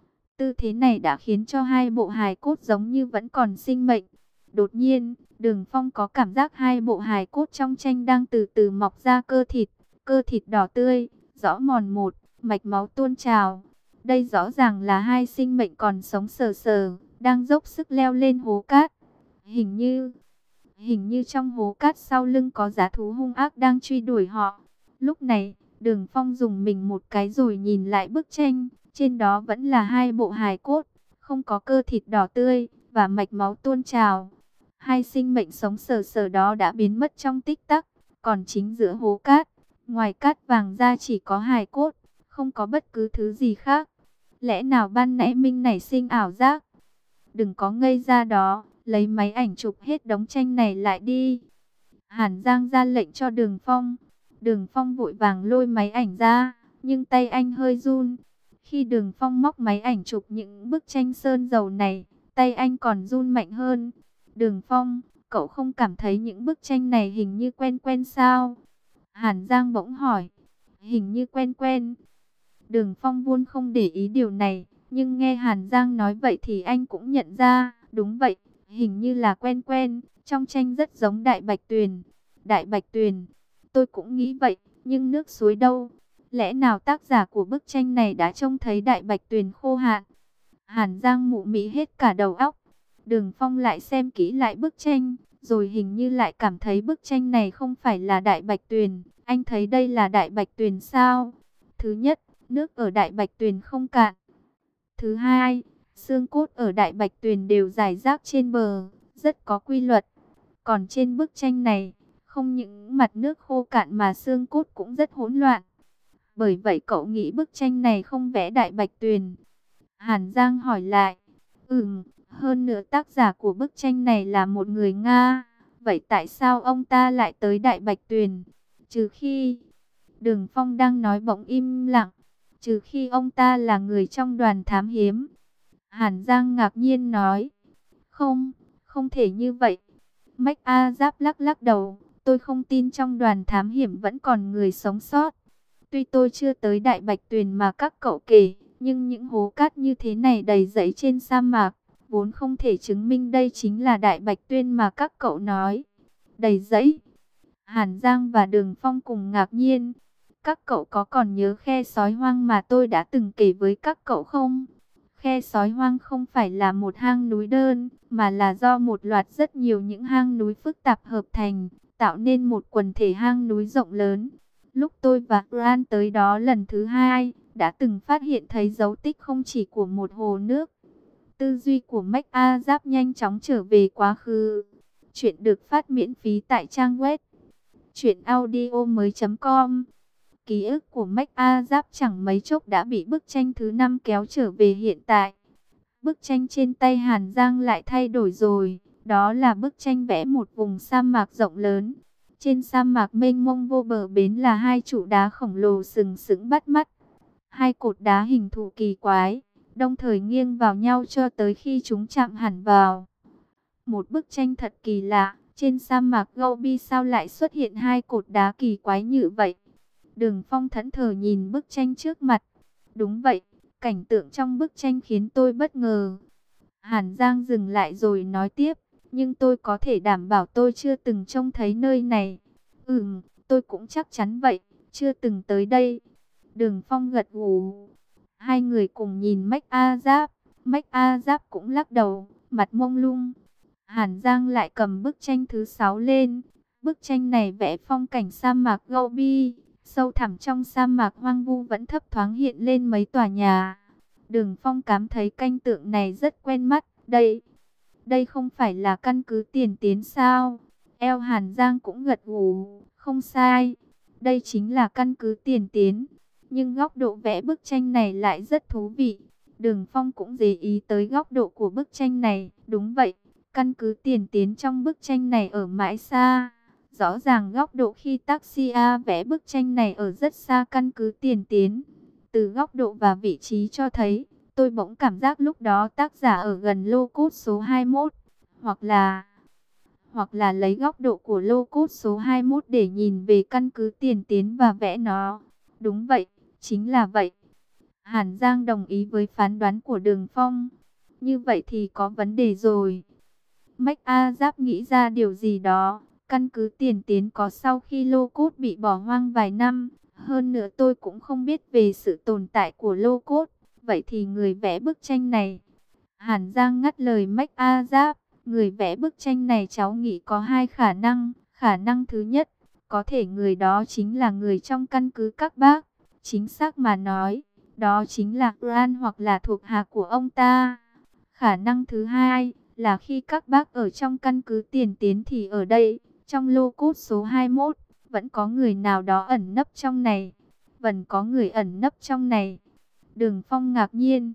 Tư thế này đã khiến cho hai bộ hài cốt giống như vẫn còn sinh mệnh. Đột nhiên, Đường Phong có cảm giác hai bộ hài cốt trong tranh đang từ từ mọc ra cơ thịt, cơ thịt đỏ tươi, rõ mòn một, mạch máu tuôn trào. Đây rõ ràng là hai sinh mệnh còn sống sờ sờ, đang dốc sức leo lên hố cát. Hình như, hình như trong hố cát sau lưng có dã thú hung ác đang truy đuổi họ. Lúc này, Đường Phong dùng mình một cái rồi nhìn lại bức tranh. Trên đó vẫn là hai bộ hài cốt, không có cơ thịt đỏ tươi và mạch máu tuôn trào. Hai sinh mệnh sống sờ sờ đó đã biến mất trong tích tắc. Còn chính giữa hố cát, ngoài cát vàng ra chỉ có hài cốt, không có bất cứ thứ gì khác. Lẽ nào ban nãy Minh nảy sinh ảo giác? Đừng có ngây ra đó, lấy máy ảnh chụp hết đống tranh này lại đi. Hàn Giang ra lệnh cho Đường Phong. Đường Phong vội vàng lôi máy ảnh ra, nhưng tay anh hơi run. Khi Đường Phong móc máy ảnh chụp những bức tranh sơn dầu này, tay anh còn run mạnh hơn. Đường Phong, cậu không cảm thấy những bức tranh này hình như quen quen sao? Hàn Giang bỗng hỏi. Hình như quen quen. Đường Phong vốn không để ý điều này, nhưng nghe Hàn Giang nói vậy thì anh cũng nhận ra. Đúng vậy, hình như là quen quen, trong tranh rất giống Đại Bạch Tuyền. Đại Bạch Tuyền, tôi cũng nghĩ vậy, nhưng nước suối đâu? Lẽ nào tác giả của bức tranh này đã trông thấy Đại Bạch Tuyền khô hạn? Hàn Giang mụ mị hết cả đầu óc. Đường Phong lại xem kỹ lại bức tranh, rồi hình như lại cảm thấy bức tranh này không phải là Đại Bạch Tuyền. Anh thấy đây là Đại Bạch Tuyền sao? Thứ nhất, nước ở Đại Bạch Tuyền không cạn. Thứ hai, xương cốt ở Đại Bạch Tuyền đều rải rác trên bờ, rất có quy luật. Còn trên bức tranh này, không những mặt nước khô cạn mà xương cốt cũng rất hỗn loạn. Bởi vậy cậu nghĩ bức tranh này không vẽ Đại Bạch Tuyền? Hàn Giang hỏi lại. Ừm, hơn nữa tác giả của bức tranh này là một người Nga. Vậy tại sao ông ta lại tới Đại Bạch Tuyền? Trừ khi... Đường Phong đang nói bỗng im lặng. Trừ khi ông ta là người trong đoàn thám hiểm. Hàn Giang ngạc nhiên nói. Không, không thể như vậy. Mách A Giáp lắc lắc đầu. Tôi không tin trong đoàn thám hiểm vẫn còn người sống sót. Tuy tôi chưa tới Đại Bạch Tuyền mà các cậu kể, nhưng những hố cát như thế này đầy rẫy trên sa mạc, vốn không thể chứng minh đây chính là Đại Bạch Tuyền mà các cậu nói. Đầy rẫy. Hàn Giang và Đường Phong cùng ngạc nhiên. Các cậu có còn nhớ khe sói hoang mà tôi đã từng kể với các cậu không? Khe sói hoang không phải là một hang núi đơn, mà là do một loạt rất nhiều những hang núi phức tạp hợp thành, tạo nên một quần thể hang núi rộng lớn. Lúc tôi và Grant tới đó lần thứ hai, đã từng phát hiện thấy dấu tích không chỉ của một hồ nước. Tư duy của Mách A Giáp nhanh chóng trở về quá khứ. Chuyện được phát miễn phí tại trang web truyện audio mới chấm com. Ký ức của Mách A Giáp chẳng mấy chốc đã bị bức tranh thứ năm kéo trở về hiện tại. Bức tranh trên tay Hàn Giang lại thay đổi rồi. Đó là bức tranh vẽ một vùng sa mạc rộng lớn. Trên sa mạc mênh mông vô bờ bến là hai trụ đá khổng lồ sừng sững bắt mắt. Hai cột đá hình thù kỳ quái, đồng thời nghiêng vào nhau cho tới khi chúng chạm hẳn vào. Một bức tranh thật kỳ lạ, trên sa mạc Gobi sao lại xuất hiện hai cột đá kỳ quái như vậy? Đường Phong thẫn thờ nhìn bức tranh trước mặt. Đúng vậy, cảnh tượng trong bức tranh khiến tôi bất ngờ. Hàn Giang dừng lại rồi nói tiếp, nhưng tôi có thể đảm bảo tôi chưa từng trông thấy nơi này. Ừm, tôi cũng chắc chắn vậy, chưa từng tới đây. Đường Phong gật gù. Hai người cùng nhìn Mách A Giáp. Mách A Giáp cũng lắc đầu, mặt mông lung. Hàn Giang lại cầm bức tranh thứ sáu lên. Bức tranh này vẽ phong cảnh sa mạc Gobi. Sâu thẳm trong sa mạc hoang vu vẫn thấp thoáng hiện lên mấy tòa nhà. Đường Phong cảm thấy cảnh tượng này rất quen mắt. Đây, đây không phải là căn cứ tiền tiến sao? Eo Hàn Giang cũng gật gù. Không sai, đây chính là căn cứ tiền tiến. Nhưng góc độ vẽ bức tranh này lại rất thú vị. Đường Phong cũng để ý tới góc độ của bức tranh này. Đúng vậy, căn cứ tiền tiến trong bức tranh này ở mãi xa. Rõ ràng góc độ khi Taxia vẽ bức tranh này ở rất xa căn cứ tiền tiến. Từ góc độ và vị trí cho thấy, tôi bỗng cảm giác lúc đó tác giả ở gần lô cốt số hai mốt. Hoặc là... Hoặc là lấy góc độ của lô cốt số hai mốt để nhìn về căn cứ tiền tiến và vẽ nó. Đúng vậy, chính là vậy. Hàn Giang đồng ý với phán đoán của Đường Phong. Như vậy thì có vấn đề rồi. Mách A Giáp nghĩ ra điều gì đó. Căn cứ tiền tiến có sau khi lô cốt bị bỏ hoang vài năm. Hơn nữa tôi cũng không biết về sự tồn tại của lô cốt. Vậy thì người vẽ bức tranh này. Hàn Giang ngắt lời Mách A Giáp. Người vẽ bức tranh này cháu nghĩ có hai khả năng. Khả năng thứ nhất, có thể người đó chính là người trong căn cứ các bác. Chính xác mà nói, đó chính là Gran hoặc là thuộc hạ của ông ta. Khả năng thứ hai, là khi các bác ở trong căn cứ tiền tiến thì ở đây, trong lô cốt số hai mốt, vẫn có người nào đó ẩn nấp trong này. Vẫn có người ẩn nấp trong này. Đường Phong ngạc nhiên.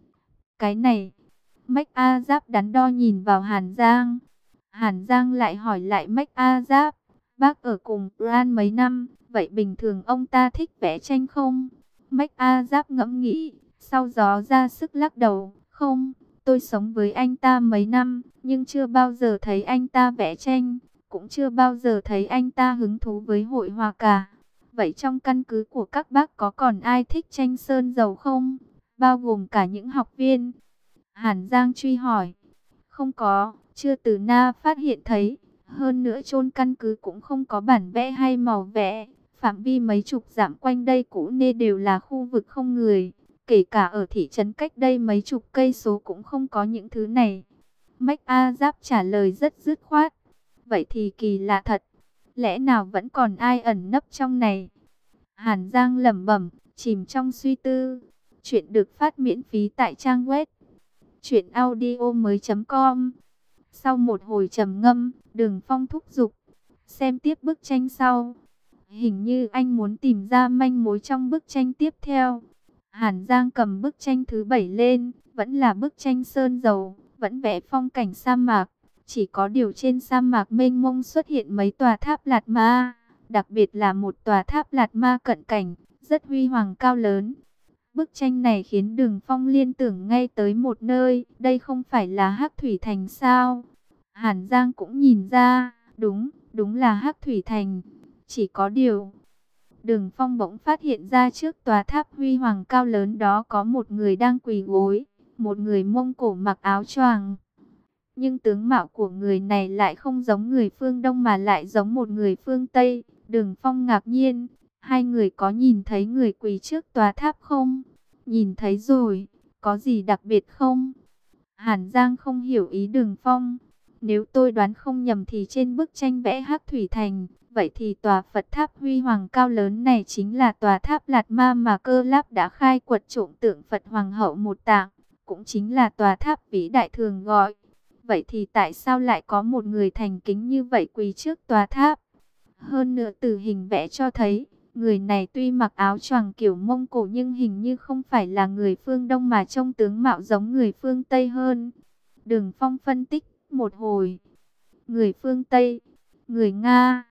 Cái này... Mách A Giáp đắn đo nhìn vào Hàn Giang. Hàn Giang lại hỏi lại Mách A Giáp. Bác ở cùng Gran mấy năm, vậy bình thường ông ta thích vẽ tranh không? Mách A Giáp ngẫm nghĩ, sau đó ra sức lắc đầu. Không, tôi sống với anh ta mấy năm, nhưng chưa bao giờ thấy anh ta vẽ tranh. Cũng chưa bao giờ thấy anh ta hứng thú với hội họa cả. Vậy trong căn cứ của các bác có còn ai thích tranh sơn dầu không? Bao gồm cả những học viên. Hàn Giang truy hỏi. Không có, chưa từ na phát hiện thấy. Hơn nữa chôn căn cứ cũng không có bản vẽ hay màu vẽ. Phạm vi mấy chục dặm quanh đây cũ nê đều là khu vực không người. Kể cả ở thị trấn cách đây mấy chục cây số cũng không có những thứ này. Mách A Giáp trả lời rất dứt khoát. Vậy thì kỳ lạ thật. Lẽ nào vẫn còn ai ẩn nấp trong này? Hàn Giang lẩm bẩm, chìm trong suy tư. Chuyện được phát miễn phí tại trang web truyện audio mới chấm com. Sau một hồi trầm ngâm, Đường Phong thúc giục. Xem tiếp bức tranh sau. Hình như anh muốn tìm ra manh mối trong bức tranh tiếp theo. Hàn Giang cầm bức tranh thứ bảy lên. Vẫn là bức tranh sơn dầu. Vẫn vẽ phong cảnh sa mạc. Chỉ có điều trên sa mạc mênh mông xuất hiện mấy tòa tháp Lạt Ma. Đặc biệt là một tòa tháp Lạt Ma cận cảnh. Rất huy hoàng cao lớn. Bức tranh này khiến Đường Phong liên tưởng ngay tới một nơi, đây không phải là Hắc Thủy Thành sao? Hàn Giang cũng nhìn ra, đúng, đúng là Hắc Thủy Thành. Chỉ có điều, Đường Phong bỗng phát hiện ra trước tòa tháp huy hoàng cao lớn đó có một người đang quỳ gối, một người Mông Cổ mặc áo choàng. Nhưng tướng mạo của người này lại không giống người phương Đông mà lại giống một người phương Tây. Đường Phong ngạc nhiên. Hai người có nhìn thấy người quỳ trước tòa tháp không? Nhìn thấy rồi, có gì đặc biệt không? Hàn Giang không hiểu ý Đường Phong. Nếu tôi đoán không nhầm thì trên bức tranh vẽ Hắc Thủy Thành, vậy thì tòa Phật tháp huy hoàng cao lớn này chính là tòa tháp Lạt Ma mà Cơ Láp đã khai quật trộm tượng Phật Hoàng hậu Một Tạng, cũng chính là tòa tháp vĩ đại thường gọi. Vậy thì tại sao lại có một người thành kính như vậy quỳ trước tòa tháp? Hơn nữa từ hình vẽ cho thấy, người này tuy mặc áo choàng kiểu Mông Cổ nhưng hình như không phải là người phương Đông mà trông tướng mạo giống người phương Tây hơn. Đường Phong phân tích một hồi. Người phương Tây, người Nga.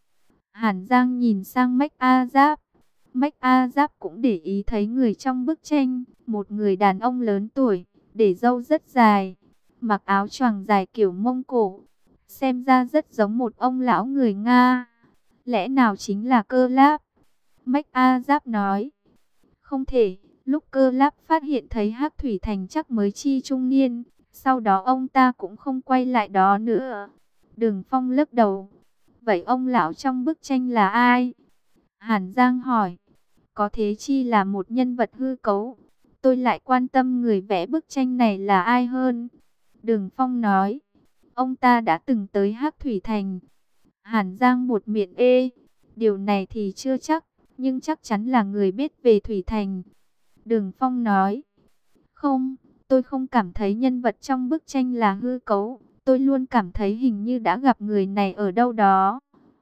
Hàn Giang nhìn sang Mách A Giáp. Mách A Giáp cũng để ý thấy người trong bức tranh. Một người đàn ông lớn tuổi, để râu rất dài, mặc áo choàng dài kiểu Mông Cổ, xem ra rất giống một ông lão người Nga. Lẽ nào chính là Cơ Láp? Mách A Giáp nói. Không thể, lúc Cơ Láp phát hiện thấy Hắc Thủy Thành chắc mới chi trung niên, sau đó ông ta cũng không quay lại đó nữa. Đường Phong lắc đầu. Vậy ông lão trong bức tranh là ai? Hàn Giang hỏi. Có thế chi là một nhân vật hư cấu. Tôi lại quan tâm người vẽ bức tranh này là ai hơn. Đường Phong nói. Ông ta đã từng tới Hắc Thủy Thành. Hàn Giang buột miệng ê. Điều này thì chưa chắc, nhưng chắc chắn là người biết về Thủy Thành. Đường Phong nói. Không, tôi không cảm thấy nhân vật trong bức tranh là hư cấu. Tôi luôn cảm thấy hình như đã gặp người này ở đâu đó.